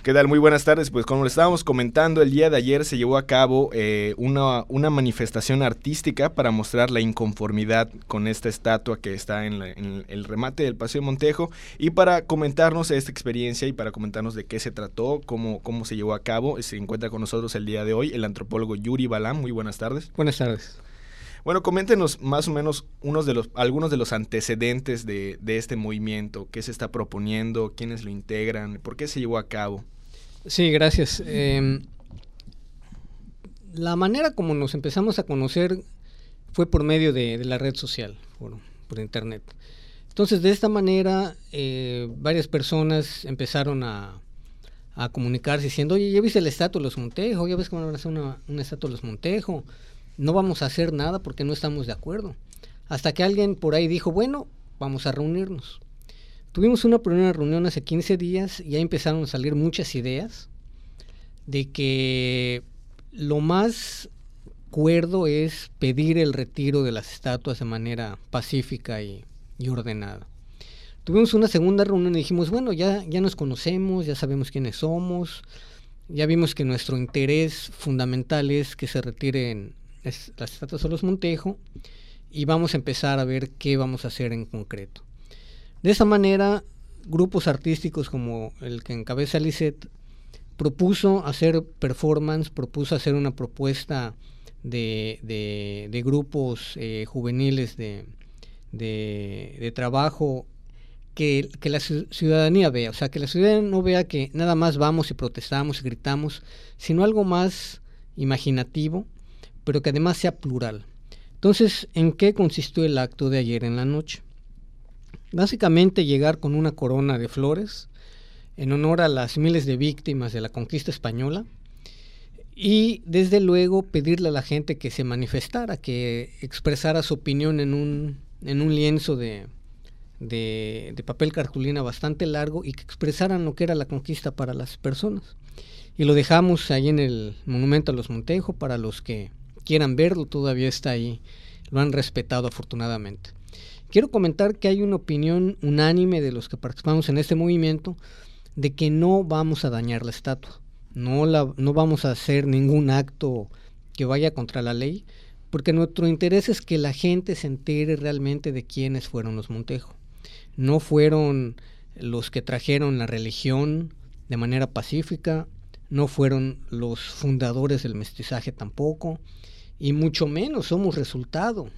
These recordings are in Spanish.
¿Qué tal? Muy buenas tardes. Pues como le estábamos comentando, el día de ayer se llevó a cabo una manifestación artística para mostrar la inconformidad con esta estatua que está en el remate del Paseo Montejo, y para comentarnos esta experiencia y para comentarnos de qué se trató, cómo se llevó a cabo, se encuentra con nosotros el día de hoy el antropólogo Yuri Balam. Muy buenas tardes. Buenas tardes. Bueno, coméntenos más o menos algunos de los antecedentes de este movimiento, qué se está proponiendo, quiénes lo integran, por qué se llevó a cabo. Sí, gracias. La manera como nos empezamos a conocer fue por medio de la red social, por internet. Entonces, de esta manera, varias personas empezaron a comunicarse diciendo, oye, ¿ya viste la estatua de los Montejo? ¿Ya ves cómo van a hacer una estatua de los Montejo? No vamos a hacer nada porque no estamos de acuerdo. Hasta que alguien por ahí dijo, bueno, vamos a reunirnos. Tuvimos una primera reunión hace 15 días y ya empezaron a salir muchas ideas de que lo más cuerdo es pedir el retiro de las estatuas de manera pacífica y ordenada. Tuvimos una segunda reunión y dijimos, bueno, ya nos conocemos, ya sabemos quiénes somos, ya vimos que nuestro interés fundamental es que se retiren las estatuas de los Montejo y vamos a empezar a ver qué vamos a hacer en concreto. De esa manera, grupos artísticos como el que encabeza Lisette propuso hacer performance, propuso hacer una propuesta de grupos juveniles de trabajo que la ciudadanía vea, o sea, que la ciudadanía no vea que nada más vamos y protestamos y gritamos, sino algo más imaginativo, pero que además sea plural. Entonces, ¿en qué consistió el acto de ayer en la noche? Básicamente llegar con una corona de flores en honor a las miles de víctimas de la conquista española y desde luego pedirle a la gente que se manifestara, que expresara su opinión en un lienzo de papel cartulina bastante largo y que expresaran lo que era la conquista para las personas. Y lo dejamos ahí en el monumento a los Montejo, para los que quieran verlo, todavía está ahí, lo han respetado afortunadamente. Quiero comentar que hay una opinión unánime de los que participamos en este movimiento de que no vamos a dañar la estatua, no vamos a hacer ningún acto que vaya contra la ley, porque nuestro interés es que la gente se entere realmente de quiénes fueron los Montejo. No fueron los que trajeron la religión de manera pacífica, no fueron los fundadores del mestizaje tampoco, y mucho menos somos resultado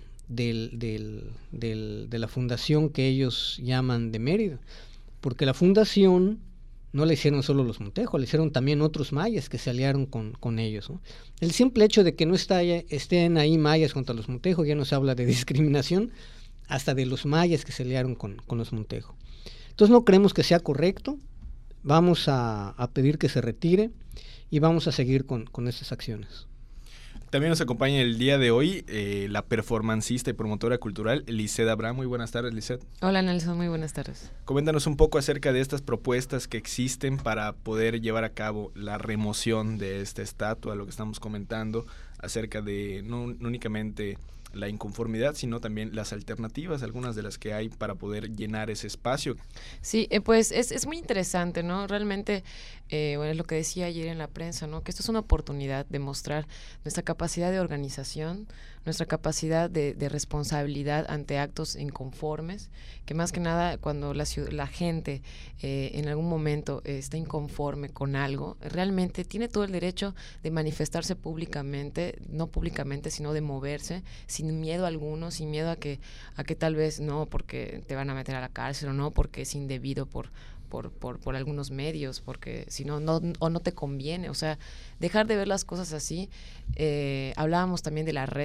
de la fundación que ellos llaman de Mérida, porque la fundación no la hicieron solo los Montejo, la hicieron también otros mayas que se aliaron con ellos, ¿no? El simple hecho de que no estén ahí mayas contra los Montejo ya nos habla de discriminación, hasta de los mayas que se aliaron con los Montejo. Entonces no creemos que sea correcto, vamos a pedir que se retire y vamos a seguir con estas acciones. También nos acompaña el día de hoy la performancista y promotora cultural Lisette Abraham. Muy buenas tardes, Lisette. Hola, Nelson, muy buenas tardes. Coméntanos un poco acerca de estas propuestas que existen para poder llevar a cabo la remoción de esta estatua, lo que estamos comentando acerca de no únicamente la inconformidad, sino también las alternativas, algunas de las que hay para poder llenar ese espacio. Sí, pues es muy interesante, ¿no? Realmente, bueno, es lo que decía ayer en la prensa, ¿no? Que esto es una oportunidad de mostrar nuestra capacidad de organización, nuestra capacidad de responsabilidad ante actos inconformes, que más que nada cuando la gente en algún momento está inconforme con algo, realmente tiene todo el derecho de manifestarse públicamente, no públicamente, sino de moverse, sin miedo alguno, sin miedo a que tal vez no, porque te van a meter a la cárcel, o no, porque es indebido por algunos medios, porque si no te conviene, o sea, dejar de ver las cosas así. Hablábamos también de la red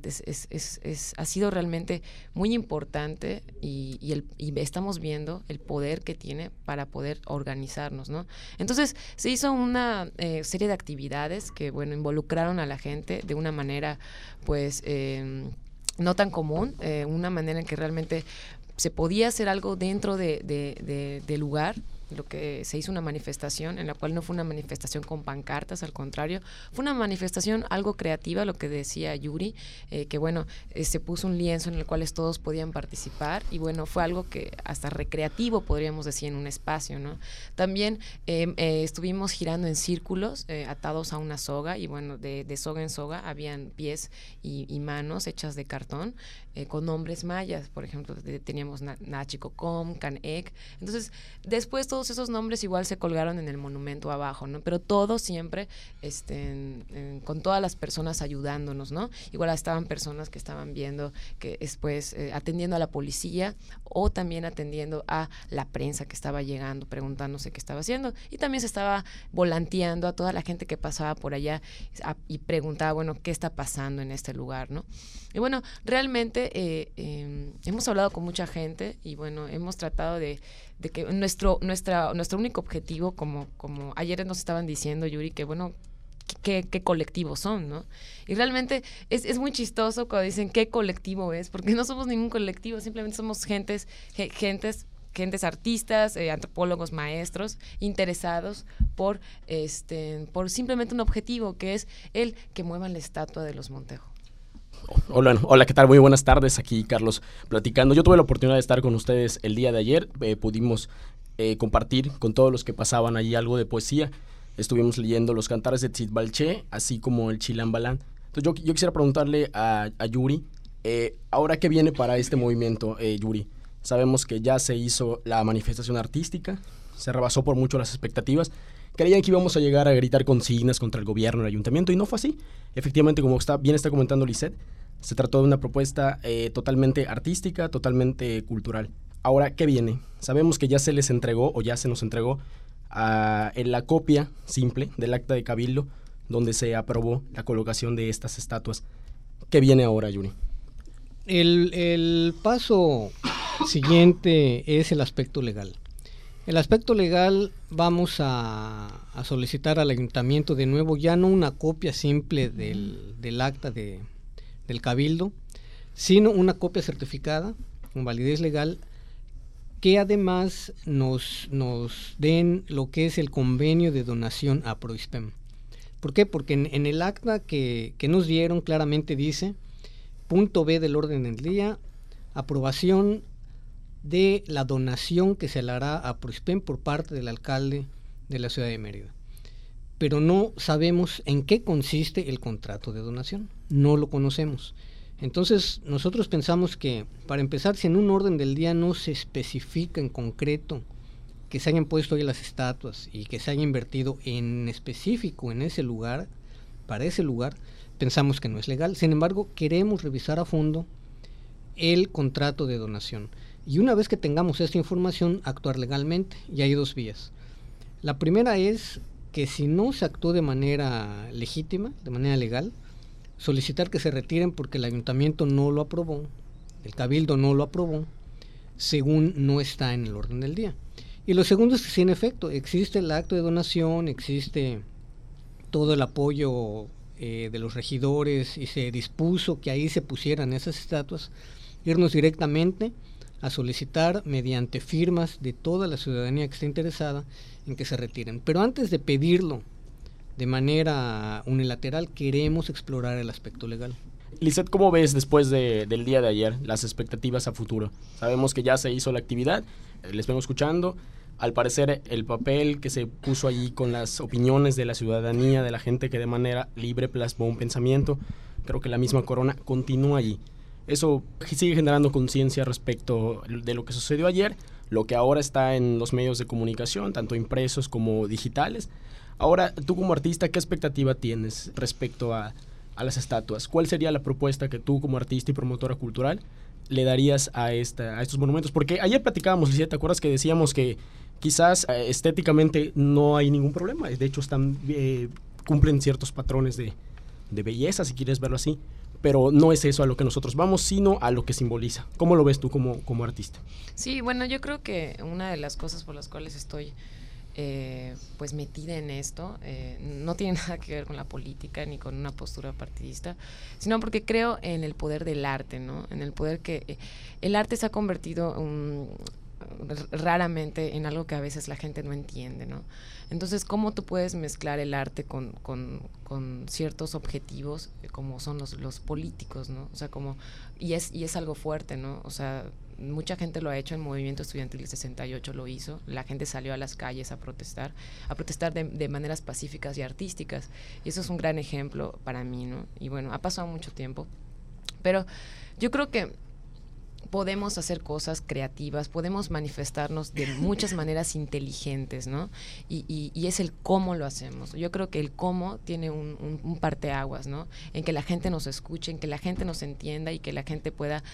ha sido realmente muy importante y estamos viendo el poder que tiene para poder organizarnos, ¿no? Entonces se hizo una serie de actividades que, bueno, involucraron a la gente de una manera, pues, no tan común, una manera en que realmente se podía hacer algo dentro del lugar lo que se hizo una manifestación, en la cual no fue una manifestación con pancartas, al contrario, fue una manifestación algo creativa, lo que decía Yuri, que bueno, se puso un lienzo en el cual todos podían participar, y bueno, fue algo que hasta recreativo, podríamos decir, en un espacio, ¿no? También estuvimos girando en círculos, atados a una soga, y bueno, de soga en soga habían pies y manos hechas de cartón, con nombres mayas. Por ejemplo, teníamos Nachicocom, Canec. Entonces, después todos esos nombres igual se colgaron en el monumento abajo, ¿no? Pero todo siempre con todas las personas ayudándonos, ¿no? Igual estaban personas que estaban viendo, que después atendiendo a la policía, o también atendiendo a la prensa que estaba llegando, preguntándose qué estaba haciendo, y también se estaba volanteando a toda la gente que pasaba por allá y preguntaba, bueno, ¿qué está pasando en este lugar, no? Y bueno, realmente hemos hablado con mucha gente, y bueno, hemos tratado de que nuestro único objetivo, como ayer nos estaban diciendo, Yuri, que bueno, qué colectivos son, ¿no? Y realmente es muy chistoso cuando dicen qué colectivo es, porque no somos ningún colectivo, simplemente somos gentes artistas, antropólogos, maestros, interesados por simplemente un objetivo, que es el que muevan la estatua de los Montejo. Hola, ¿qué tal? Muy buenas tardes, aquí Carlos platicando. Yo tuve la oportunidad de estar con ustedes el día de ayer, pudimos compartir con todos los que pasaban allí algo de poesía. Estuvimos leyendo los cantares de Tzitbalché, así como el Chilambalán. Entonces yo quisiera preguntarle a Yuri, ahora qué viene para este movimiento, Yuri. Sabemos que ya se hizo la manifestación artística, se rebasó por mucho las expectativas. Creían que íbamos a llegar a gritar consignas contra el gobierno, el ayuntamiento, y no fue así. Efectivamente, como bien está comentando Lisette, se trató de una propuesta totalmente artística, totalmente cultural. Ahora, ¿qué viene? Sabemos que ya se les entregó, o ya se nos entregó, en la copia simple del acta de Cabildo, donde se aprobó la colocación de estas estatuas. ¿Qué viene ahora, Yuri? El paso siguiente es el aspecto legal. El aspecto legal, vamos a solicitar al ayuntamiento de nuevo ya no una copia simple del acta del Cabildo, sino una copia certificada con validez legal, que además nos den lo que es el convenio de donación a Proispem. ¿Por qué? Porque en el acta que nos dieron claramente dice, punto B del orden del día, aprobación de la donación que se le hará a Proispem por parte del alcalde de la ciudad de Mérida. Pero no sabemos en qué consiste el contrato de donación, no lo conocemos. Entonces nosotros pensamos que, para empezar, si en un orden del día no se especifica en concreto que se hayan puesto ahí las estatuas y que se haya invertido en específico en ese lugar, para ese lugar, pensamos que no es legal. Sin embargo, queremos revisar a fondo el contrato de donación. Y una vez que tengamos esta información, actuar legalmente. Y hay dos vías. La primera es que, si no se actuó de manera legítima, de manera legal, solicitar que se retiren porque el ayuntamiento no lo aprobó, el cabildo no lo aprobó, según no está en el orden del día. Y lo segundo es que, si en efecto existe el acto de donación, existe todo el apoyo de los regidores y se dispuso que ahí se pusieran esas estatuas, irnos directamente a solicitar, mediante firmas de toda la ciudadanía que esté interesada, en que se retiren. Pero antes de pedirlo de manera unilateral, queremos explorar el aspecto legal. Lisette, ¿cómo ves después del día de ayer las expectativas a futuro? Sabemos que ya se hizo la actividad, les vengo escuchando. Al parecer, el papel que se puso allí con las opiniones de la ciudadanía, de la gente que de manera libre plasmó un pensamiento, creo que la misma corona continúa allí. Eso sigue generando conciencia respecto de lo que sucedió ayer, lo que ahora está en los medios de comunicación, tanto impresos como digitales. Ahora, tú como artista, ¿qué expectativa tienes respecto a las estatuas? ¿Cuál sería la propuesta que tú, como artista y promotora cultural, le darías a estos monumentos? Porque ayer platicábamos, Lucía, ¿te acuerdas que decíamos que quizás estéticamente no hay ningún problema? De hecho, cumplen ciertos patrones de belleza, si quieres verlo así. Pero no es eso a lo que nosotros vamos, sino a lo que simboliza. ¿Cómo lo ves tú como artista? Sí, bueno, yo creo que una de las cosas por las cuales estoy pues metida en esto no tiene nada que ver con la política ni con una postura partidista, sino porque creo en el poder del arte, ¿no? En el poder que el arte se ha convertido raramente en algo que a veces la gente no entiende, ¿no? Entonces, ¿cómo tú puedes mezclar el arte con ciertos objetivos como son los políticos, ¿no? O sea, y es algo fuerte, ¿no? O sea, mucha gente lo ha hecho, el movimiento estudiantil del 68 lo hizo, la gente salió a las calles a protestar de maneras pacíficas y artísticas, y eso es un gran ejemplo para mí, ¿no? Y bueno, ha pasado mucho tiempo, pero yo creo que podemos hacer cosas creativas, podemos manifestarnos de muchas maneras inteligentes, ¿no? Y es el cómo lo hacemos. Yo creo que el cómo tiene un parteaguas, ¿no? En que la gente nos escuche, en que la gente nos entienda y que la gente pueda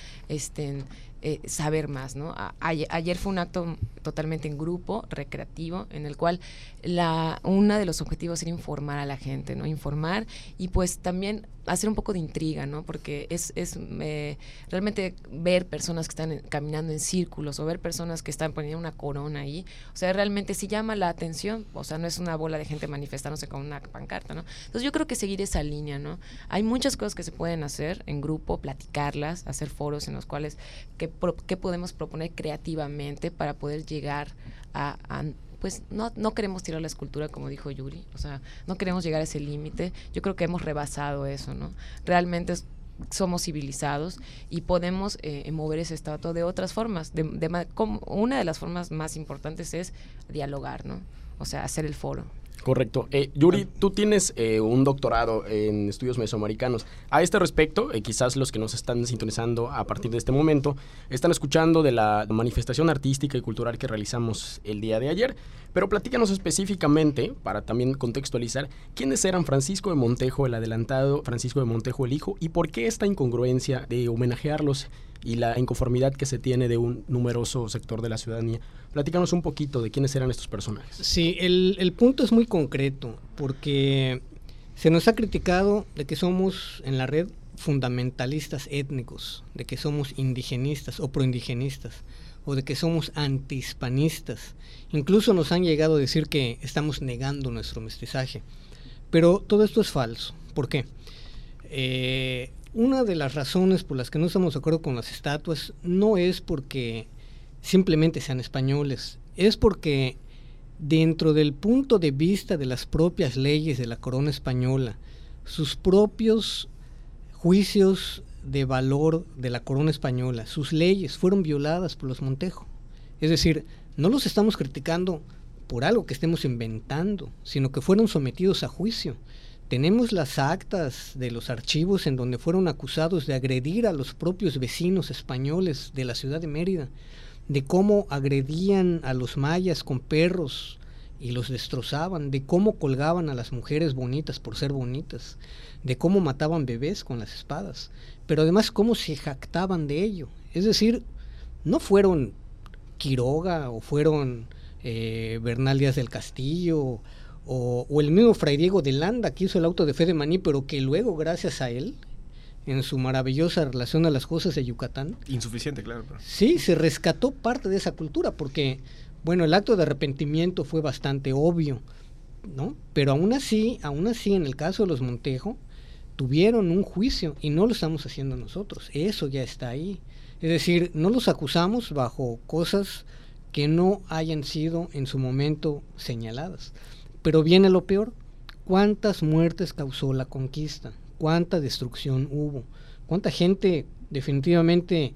saber más, ¿no? Ayer fue un acto totalmente en grupo, recreativo, en el cual uno de los objetivos era informar a la gente, ¿no? Informar y pues también hacer un poco de intriga, ¿no? Porque es realmente ver personas que están caminando en círculos o ver personas que están poniendo una corona ahí, o sea, realmente sí llama la atención, o sea, no es una bola de gente manifestándose con una pancarta, ¿no? Entonces yo creo que seguir esa línea, ¿no? Hay muchas cosas que se pueden hacer en grupo, platicarlas, hacer foros en los cuales qué podemos proponer creativamente para poder llegar a pues no queremos tirar la escultura, como dijo Yuri, o sea, no queremos llegar a ese límite. Yo creo que hemos rebasado eso, ¿no? Realmente somos civilizados y podemos mover ese estatua de otras formas. Una de las formas más importantes es dialogar, ¿no? O sea, hacer el foro. Correcto. Yuri, tú tienes un doctorado en estudios mesoamericanos. A este respecto, quizás los que nos están sintonizando a partir de este momento están escuchando de la manifestación artística y cultural que realizamos el día de ayer, pero platícanos específicamente, para también contextualizar, quiénes eran Francisco de Montejo el adelantado, Francisco de Montejo el hijo, y por qué esta incongruencia de homenajearlos y la inconformidad que se tiene de un numeroso sector de la ciudadanía. Platícanos un poquito de quiénes eran estos personajes. Sí, el punto es muy concreto, porque se nos ha criticado de que somos en la red fundamentalistas étnicos, de que somos indigenistas o proindigenistas, o de que somos antihispanistas. Incluso nos han llegado a decir que estamos negando nuestro mestizaje. Pero todo esto es falso. ¿Por qué? Una de las razones por las que no estamos de acuerdo con las estatuas no es porque simplemente sean españoles, es porque dentro del punto de vista de las propias leyes de la corona española, sus propios juicios de valor de la corona española, sus leyes fueron violadas por los Montejo. Es decir, no los estamos criticando por algo que estemos inventando, sino que fueron sometidos a juicio. Tenemos las actas de los archivos en donde fueron acusados de agredir a los propios vecinos españoles de la ciudad de Mérida, de cómo agredían a los mayas con perros y los destrozaban, de cómo colgaban a las mujeres bonitas por ser bonitas, de cómo mataban bebés con las espadas, pero además cómo se jactaban de ello. Es decir, no fueron Quiroga o fueron Bernal Díaz del Castillo o el mismo Fray Diego de Landa que hizo el auto de fe de Maní, pero que luego, gracias a él, en su maravillosa relación a las cosas de Yucatán, insuficiente, claro, pero sí, se rescató parte de esa cultura, porque, bueno, el acto de arrepentimiento fue bastante obvio, ¿no? Pero aún así, en el caso de los Montejo, tuvieron un juicio y no lo estamos haciendo nosotros, eso ya está ahí. Es decir, no los acusamos bajo cosas que no hayan sido en su momento señaladas. Pero viene lo peor, ¿cuántas muertes causó la conquista? ¿Cuánta destrucción hubo? ¿Cuánta gente definitivamente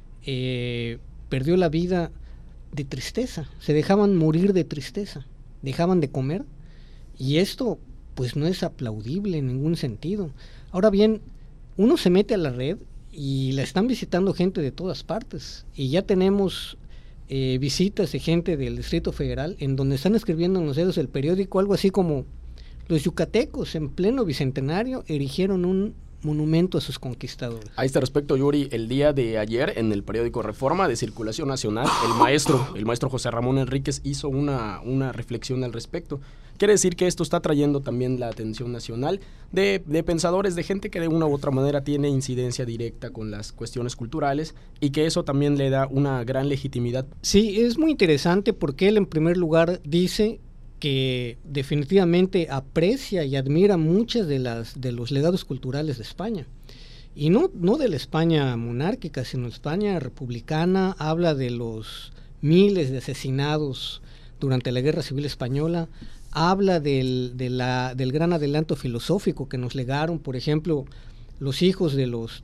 perdió la vida de tristeza? Se dejaban morir de tristeza, dejaban de comer, y esto pues no es aplaudible en ningún sentido. Ahora bien, uno se mete a la red y la están visitando gente de todas partes, y ya tenemos visitas de gente del Distrito Federal en donde están escribiendo en los dedos del periódico algo así como: los yucatecos en pleno bicentenario erigieron un monumento a sus conquistadores. A este respecto, Yuri, el día de ayer en el periódico Reforma de Circulación Nacional, el maestro José Ramón Enríquez hizo una reflexión al respecto. Quiere decir que esto está trayendo también la atención nacional de pensadores, de gente que de una u otra manera tiene incidencia directa con las cuestiones culturales, y que eso también le da una gran legitimidad. Sí, es muy interesante porque él en primer lugar dice que definitivamente aprecia y admira muchas de los legados culturales de España, y no de la España monárquica, sino España republicana. Habla de los miles de asesinados durante la Guerra Civil Española, habla del gran adelanto filosófico que nos legaron, por ejemplo, los hijos de los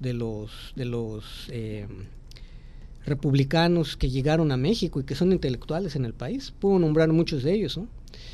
republicanos que llegaron a México y que son intelectuales en el país. Puedo nombrar muchos de ellos, ¿no?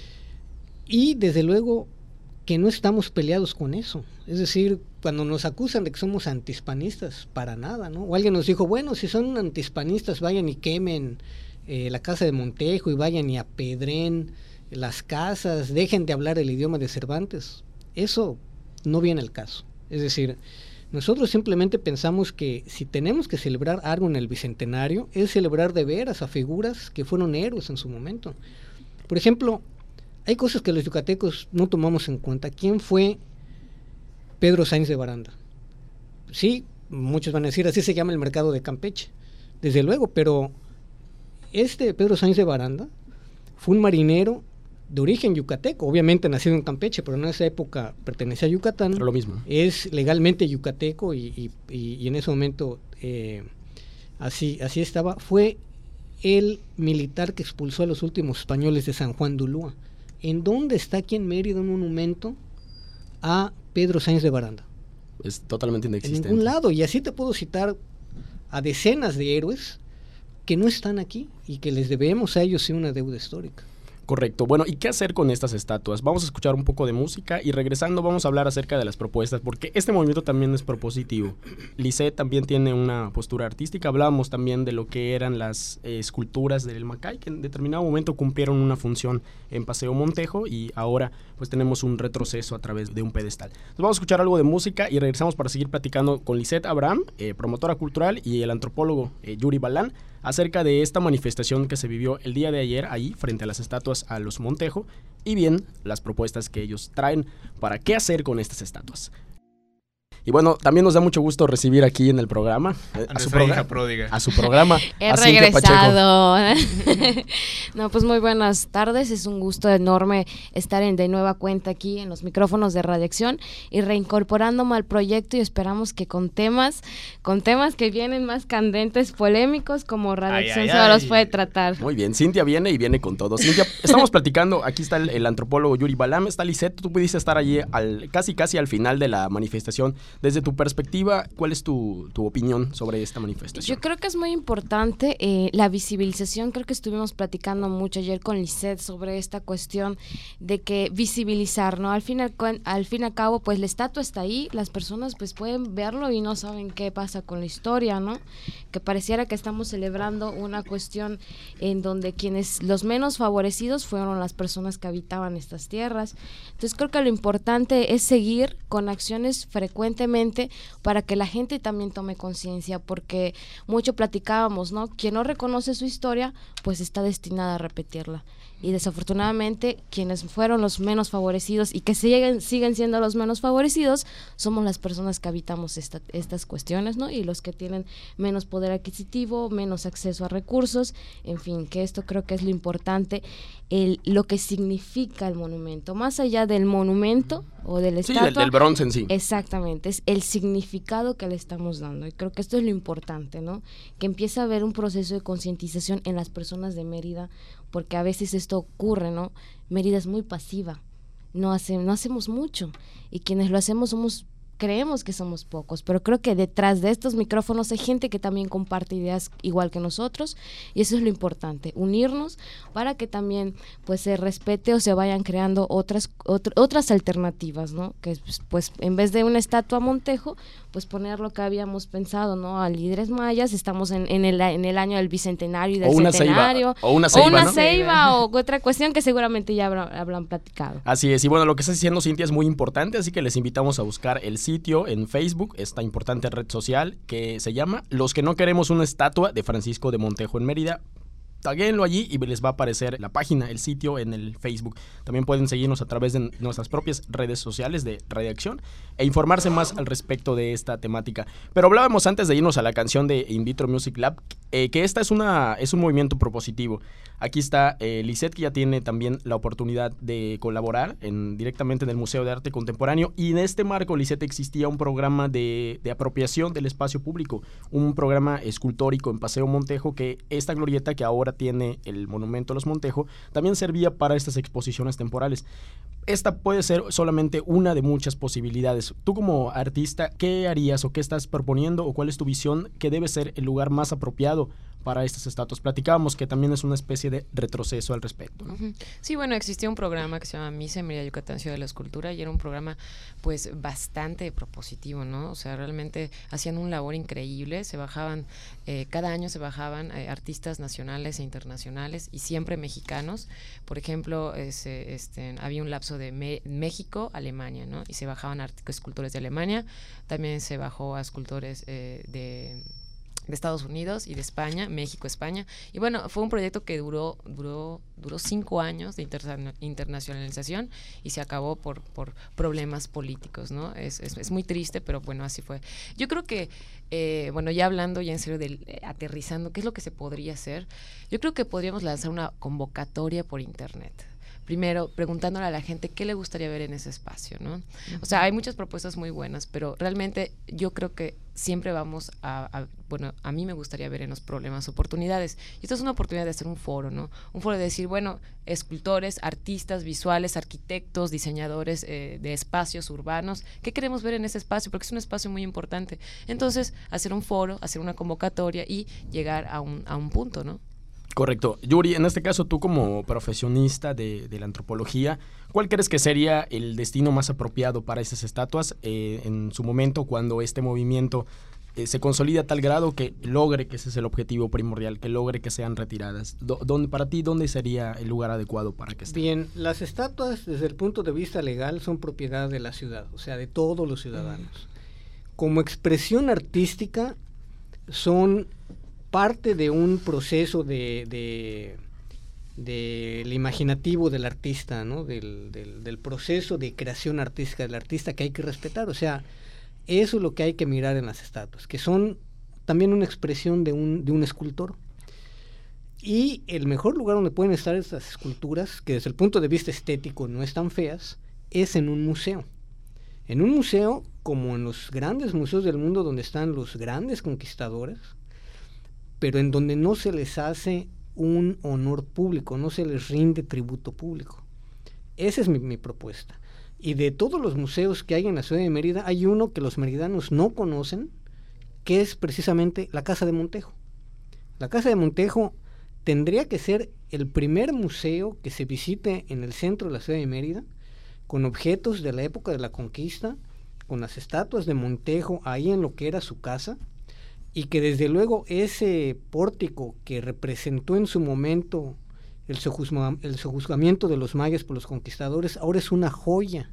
Y desde luego que no estamos peleados con eso. Es decir, cuando nos acusan de que somos antihispanistas, para nada, ¿no? O alguien nos dijo, bueno, si son antihispanistas, vayan y quemen la casa de Montejo y vayan y apedren las casas, dejen de hablar el idioma de Cervantes. Eso no viene al caso. Es decir, nosotros simplemente pensamos que si tenemos que celebrar algo en el Bicentenario, es celebrar de veras a figuras que fueron héroes en su momento. Por ejemplo, hay cosas que los yucatecos no tomamos en cuenta. ¿Quién fue Pedro Sáenz de Baranda? Sí, muchos van a decir, así se llama el mercado de Campeche. Desde luego, pero Pedro Sáenz de Baranda fue un marinero de origen yucateco, obviamente nacido en Campeche, pero en esa época pertenecía a Yucatán. Pero lo mismo. Es legalmente yucateco y en ese momento así estaba. Fue el militar que expulsó a los últimos españoles de San Juan de Ulúa. ¿En dónde está aquí en Mérida un monumento a Pedro Sáenz de Baranda? Es totalmente inexistente. En ningún lado, y así te puedo citar a decenas de héroes que no están aquí y que les debemos a ellos una deuda histórica. Correcto. Bueno, ¿y qué hacer con estas estatuas? Vamos a escuchar un poco de música y regresando vamos a hablar acerca de las propuestas, porque este movimiento también es propositivo. Lisset también tiene una postura artística. Hablábamos también de lo que eran las esculturas del Macay, que en determinado momento cumplieron una función en Paseo Montejo y ahora pues tenemos un retroceso a través de un pedestal. Entonces vamos a escuchar algo de música y regresamos para seguir platicando con Lisset Abraham, promotora cultural, y el antropólogo Yuri Balán, acerca de esta manifestación que se vivió el día de ayer ahí frente a las estatuas a los Montejo y bien las propuestas que ellos traen para qué hacer con estas estatuas. Y bueno, también nos da mucho gusto recibir aquí en el programa a su hija pródiga. A su programa. He regresado. No, pues muy buenas tardes. Es un gusto enorme estar de nueva cuenta aquí en los micrófonos de Radiacción y reincorporándome al proyecto, y esperamos que con temas que vienen más candentes, polémicos, como Radiacción se los puede tratar. Muy bien, Cintia viene y viene con todo. Cintia, estamos platicando, aquí está el antropólogo Yuri Balán, está Lisset, tú pudiste estar allí casi al final de la manifestación. Desde tu perspectiva, ¿cuál es tu opinión sobre esta manifestación? Yo creo que es muy importante la visibilización. Creo que estuvimos platicando mucho ayer con Lisset sobre esta cuestión de que visibilizar, ¿no? Al fin y al cabo, pues la estatua está ahí, las personas pues pueden verlo y no saben qué pasa con la historia, ¿no? Que pareciera que estamos celebrando una cuestión en donde los menos favorecidos fueron las personas que habitaban estas tierras. Entonces creo que lo importante es seguir con acciones frecuentemente para que la gente también tome conciencia, porque mucho platicábamos, ¿no? Quien no reconoce su historia, pues está destinada a repetirla. Y desafortunadamente, quienes fueron los menos favorecidos y que siguen siendo los menos favorecidos, somos las personas que habitamos estas cuestiones, ¿no? Y los que tienen menos poder adquisitivo, menos acceso a recursos, en fin, que esto creo que es lo importante, lo que significa el monumento, más allá del monumento o del estatua. Sí, del bronce en sí. Exactamente, es el significado que le estamos dando, y creo que esto es lo importante, ¿no? Que empiece a haber un proceso de concientización en las personas de Mérida, porque a veces esto ocurre, ¿no? Mérida es muy pasiva, no hacemos mucho, y quienes lo hacemos creemos que somos pocos, pero creo que detrás de estos micrófonos hay gente que también comparte ideas igual que nosotros, y eso es lo importante, unirnos para que también pues se respete o se vayan creando otras alternativas, ¿no? Que pues en vez de una estatua a Montejo, pues poner lo que habíamos pensado, ¿no? A líderes mayas, estamos en el año del bicentenario y del centenario. O una ceiba, o otra cuestión que seguramente ya habrán platicado. Así es, y bueno, lo que está diciendo Cintia es muy importante, así que les invitamos a buscar el sitio en Facebook, esta importante red social que se llama Los que no queremos una estatua de Francisco de Montejo en Mérida. Taguéenlo allí y les va a aparecer la página, el sitio en el Facebook. También pueden seguirnos a través de nuestras propias redes sociales de Radiacción e informarse más al respecto de esta temática. Pero hablábamos antes de irnos a la canción de In Vitro Music Lab que esta es un movimiento propositivo. Aquí está Lisette, que ya tiene también la oportunidad de colaborar directamente en el Museo de Arte Contemporáneo, y en este marco, Lisette, existía un programa de apropiación del espacio público, un programa escultórico en Paseo Montejo, que esta glorieta que ahora tiene el Monumento a los Montejo también servía para estas exposiciones temporales. Esta puede ser solamente una de muchas posibilidades. Tú, como artista, ¿qué harías o qué estás proponiendo o cuál es tu visión que debe ser el lugar más apropiado para estas estatuas? Platicábamos que también es una especie de retroceso al respecto, ¿no? Sí, bueno, existía un programa que se llama MISE, Mérida Yucatán Ciudad de la Escultura, y era un programa pues bastante propositivo, ¿no? O sea, realmente hacían un labor increíble, se bajaban, cada año se bajaban artistas nacionales e internacionales, y siempre mexicanos. Por ejemplo, había un lapso de México, Alemania, ¿no? Y se bajaban escultores de Alemania, también se bajó a escultores de Estados Unidos y de España, México, España. Y bueno, fue un proyecto que duró 5 años de internacionalización, y se acabó por problemas políticos, ¿no? Es muy triste, pero bueno, así fue. Yo creo que, bueno, ya hablando ya en serio, aterrizando, ¿qué es lo que se podría hacer? Yo creo que podríamos lanzar una convocatoria por internet. Primero, preguntándole a la gente qué le gustaría ver en ese espacio, ¿no? O sea, hay muchas propuestas muy buenas, pero realmente yo creo que siempre vamos bueno, a mí me gustaría ver en los problemas oportunidades. Y esto es una oportunidad de hacer un foro, ¿no? Un foro de decir, bueno, escultores, artistas visuales, arquitectos, diseñadores de espacios urbanos, ¿qué queremos ver en ese espacio? Porque es un espacio muy importante. Entonces, hacer un foro, hacer una convocatoria y llegar a un punto, ¿no? Correcto. Yuri, en este caso, tú como profesionista de la antropología, ¿cuál crees que sería el destino más apropiado para estas estatuas en su momento, cuando este movimiento se consolida a tal grado que logre que ese es el objetivo primordial, que logre que sean retiradas? Para ti, ¿dónde sería el lugar adecuado para que estén? Bien, las estatuas desde el punto de vista legal son propiedad de la ciudad, o sea, de todos los ciudadanos. Como expresión artística son parte de un proceso del imaginativo del artista, ¿no? Del proceso de creación artística del artista, que hay que respetar. O sea, eso es lo que hay que mirar en las estatuas, que son también una expresión de un escultor. Y el mejor lugar donde pueden estar estas esculturas, que desde el punto de vista estético no están feas, es en un museo. En un museo, como en los grandes museos del mundo donde están los grandes conquistadores, pero en donde no se les hace un honor público, no se les rinde tributo público. Esa es mi propuesta. Y de todos los museos que hay en la ciudad de Mérida, hay uno que los meridanos no conocen, que es precisamente la Casa de Montejo. La Casa de Montejo tendría que ser el primer museo que se visite en el centro de la ciudad de Mérida, con objetos de la época de la conquista, con las estatuas de Montejo ahí en lo que era su casa, y que desde luego ese pórtico que representó en su momento el sojuzgamiento de los mayas por los conquistadores, ahora es una joya.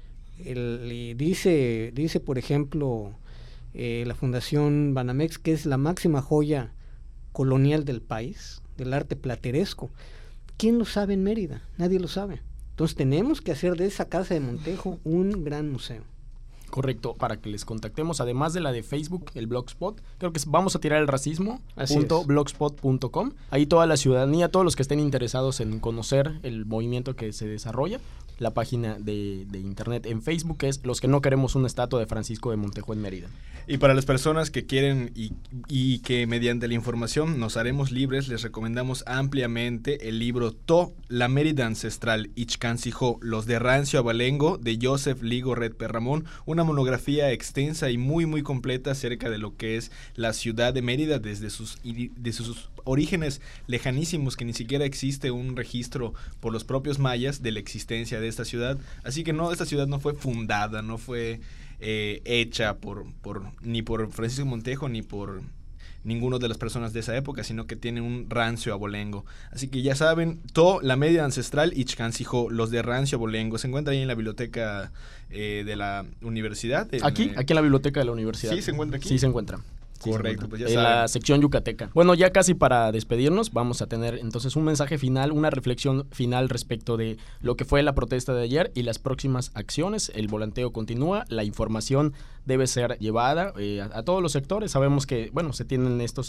Dice por ejemplo, la Fundación Banamex, que es la máxima joya colonial del país, del arte plateresco. ¿Quién lo sabe en Mérida? Nadie lo sabe. Entonces tenemos que hacer de esa Casa de Montejo un gran museo. Correcto, para que les contactemos, además de la de Facebook, el Blogspot, creo que vamos a tirar el racismo.blogspot.com. Ahí toda la ciudadanía, todos los que estén interesados en conocer el movimiento que se desarrolla, la página de internet en Facebook es Los que no queremos una estatua de Francisco de Montejo en Mérida. Y para las personas que quieren y que mediante la información nos haremos libres, les recomendamos ampliamente el libro To, la Mérida Ancestral, Ichcansijó, Los de Rancio Abolengo, de Joseph Ligo Red Perramón, una monografía extensa y muy muy completa acerca de lo que es la ciudad de Mérida desde sus orígenes lejanísimos, que ni siquiera existe un registro por los propios mayas de la existencia de esta ciudad. Así que no, esta ciudad no fue fundada, no fue hecha ni por Francisco Montejo ni por ninguno de las personas de esa época, sino que tiene un rancio abolengo. Así que ya saben, To, la Mérida Ancestral, Ichcansijó, Los de Rancio Abolengo. Se encuentra ahí en la biblioteca de la universidad. Aquí en la biblioteca de la universidad. ¿Sí se encuentra aquí? Sí se encuentra. Correcto, pues ya en la sección yucateca. Bueno, ya casi para despedirnos, vamos a tener entonces un mensaje final, una reflexión final respecto de lo que fue la protesta de ayer y las próximas acciones. El volanteo continúa, la información debe ser llevada a todos los sectores. Sabemos que, bueno, se tienen estos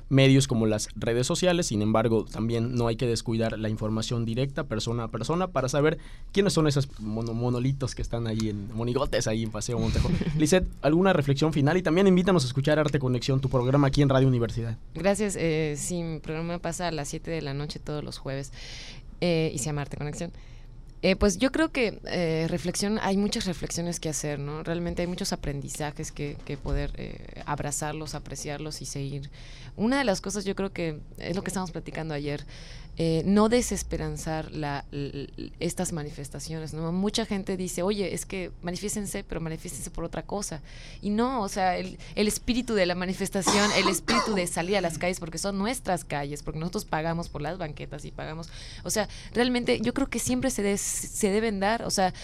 medios como las redes sociales. Sin embargo, también no hay que descuidar la información directa, persona a persona, para saber quiénes son esos monolitos que están ahí, monigotes ahí en Paseo Montejo. Lisette, ¿alguna reflexión final? Y también invítanos a escuchar Arte Conexión, tu programa aquí en Radio Universidad. Gracias. Sí, mi programa pasa a las 7 de la noche todos los jueves y se llama Arte Conexión. Pues yo creo que hay muchas reflexiones que hacer, ¿no? Realmente hay muchos aprendizajes que poder abrazarlos, apreciarlos y seguir. Una de las cosas, yo creo que es lo que estábamos platicando ayer, no desesperanzar estas manifestaciones, ¿no? Mucha gente dice, oye, es que manifiéstense, pero manifiéstense por otra cosa. Y no, o sea, el espíritu de la manifestación, el espíritu de salir a las calles, porque son nuestras calles, porque nosotros pagamos por las banquetas y pagamos, o sea, realmente yo creo que siempre se deben dar, o sea,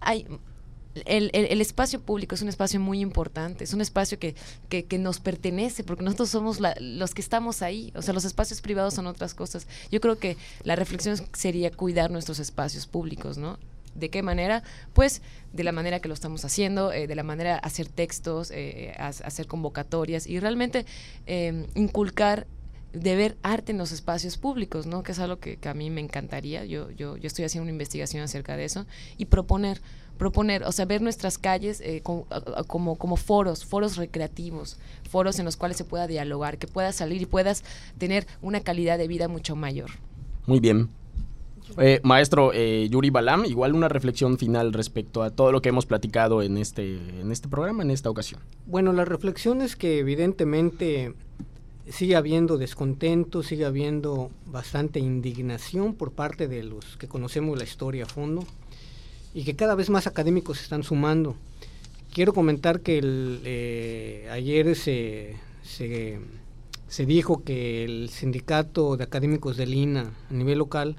el espacio público es un espacio muy importante, es un espacio que nos pertenece, porque nosotros somos los que estamos ahí, o sea, los espacios privados son otras cosas. Yo creo que la reflexión sería cuidar nuestros espacios públicos, ¿no? ¿De qué manera? Pues de la manera que lo estamos haciendo, de la manera de hacer textos, hacer convocatorias y realmente inculcar de ver arte en los espacios públicos, ¿no? Que es algo que a mí me encantaría. Yo estoy haciendo una investigación acerca de eso y proponer, o sea, ver nuestras calles como foros recreativos, foros en los cuales se pueda dialogar, que puedas salir y puedas tener una calidad de vida mucho mayor. Muy bien. Maestro Yuri Balam, igual una reflexión final respecto a todo lo que hemos platicado en este programa, en esta ocasión. Bueno, la reflexión es que evidentemente sigue habiendo descontento, sigue habiendo bastante indignación por parte de los que conocemos la historia a fondo y que cada vez más académicos se están sumando. Quiero comentar que ayer se dijo que el sindicato de académicos del INA a nivel local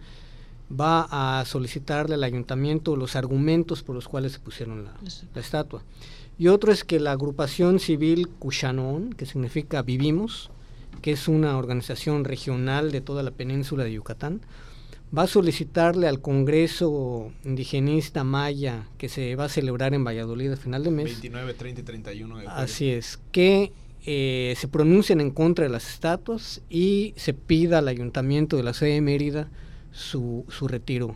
va a solicitarle al ayuntamiento los argumentos por los cuales se pusieron la estatua. Y otro es que la agrupación civil Cuchanón, que significa Vivimos, que es una organización regional de toda la península de Yucatán, va a solicitarle al Congreso Indigenista Maya, que se va a celebrar en Valladolid a final de mes. 29, 30 y 31 de julio. Así es, que se pronuncien en contra de las estatuas y se pida al Ayuntamiento de la sede de Mérida su retiro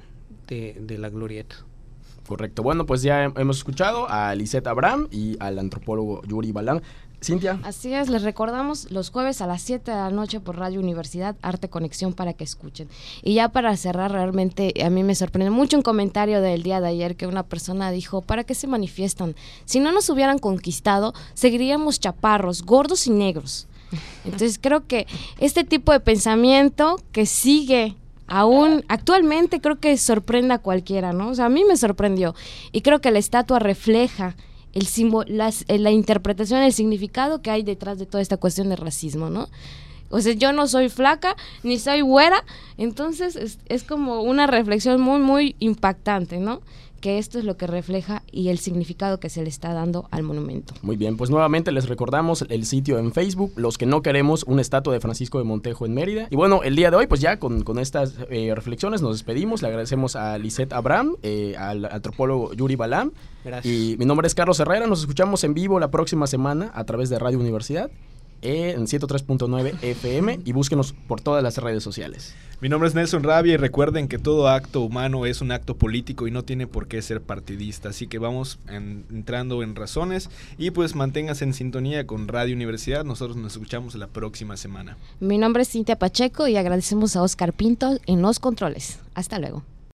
de la glorieta. Correcto. Bueno, pues ya hemos escuchado a Lisette Abraham y al antropólogo Yuri Balam. Cintia. Así es, les recordamos los jueves a las 7 de la noche por Radio Universidad, Arte Conexión, para que escuchen. Y ya para cerrar, realmente a mí me sorprendió mucho un comentario del día de ayer que una persona dijo, ¿para qué se manifiestan? Si no nos hubieran conquistado, seguiríamos chaparros, gordos y negros. Entonces creo que este tipo de pensamiento que sigue aún actualmente, creo que sorprende a cualquiera, ¿no? O sea, a mí me sorprendió y creo que la estatua refleja el símbolo, la interpretación, el significado que hay detrás de toda esta cuestión de racismo, ¿no? O sea, yo no soy flaca, ni soy güera, entonces es como una reflexión muy, muy impactante, ¿no? Que esto es lo que refleja y el significado que se le está dando al monumento. Muy bien, pues nuevamente les recordamos el sitio en Facebook, Los que no queremos una estatua de Francisco de Montejo en Mérida. Y bueno, el día de hoy, pues ya con estas reflexiones nos despedimos. Le agradecemos a Lisette Abraham, al antropólogo Yuri Balam. Gracias. Y mi nombre es Carlos Herrera. Nos escuchamos en vivo la próxima semana a través de Radio Universidad en 103.9 FM y búsquenos por todas las redes sociales. Mi nombre es Nelson Rabia y recuerden que todo acto humano es un acto político y no tiene por qué ser partidista, así que vamos entrando en razones y pues manténganse en sintonía con Radio Universidad. Nosotros nos escuchamos la próxima semana. Mi nombre es Cintia Pacheco y agradecemos a Oscar Pinto en los controles. Hasta luego.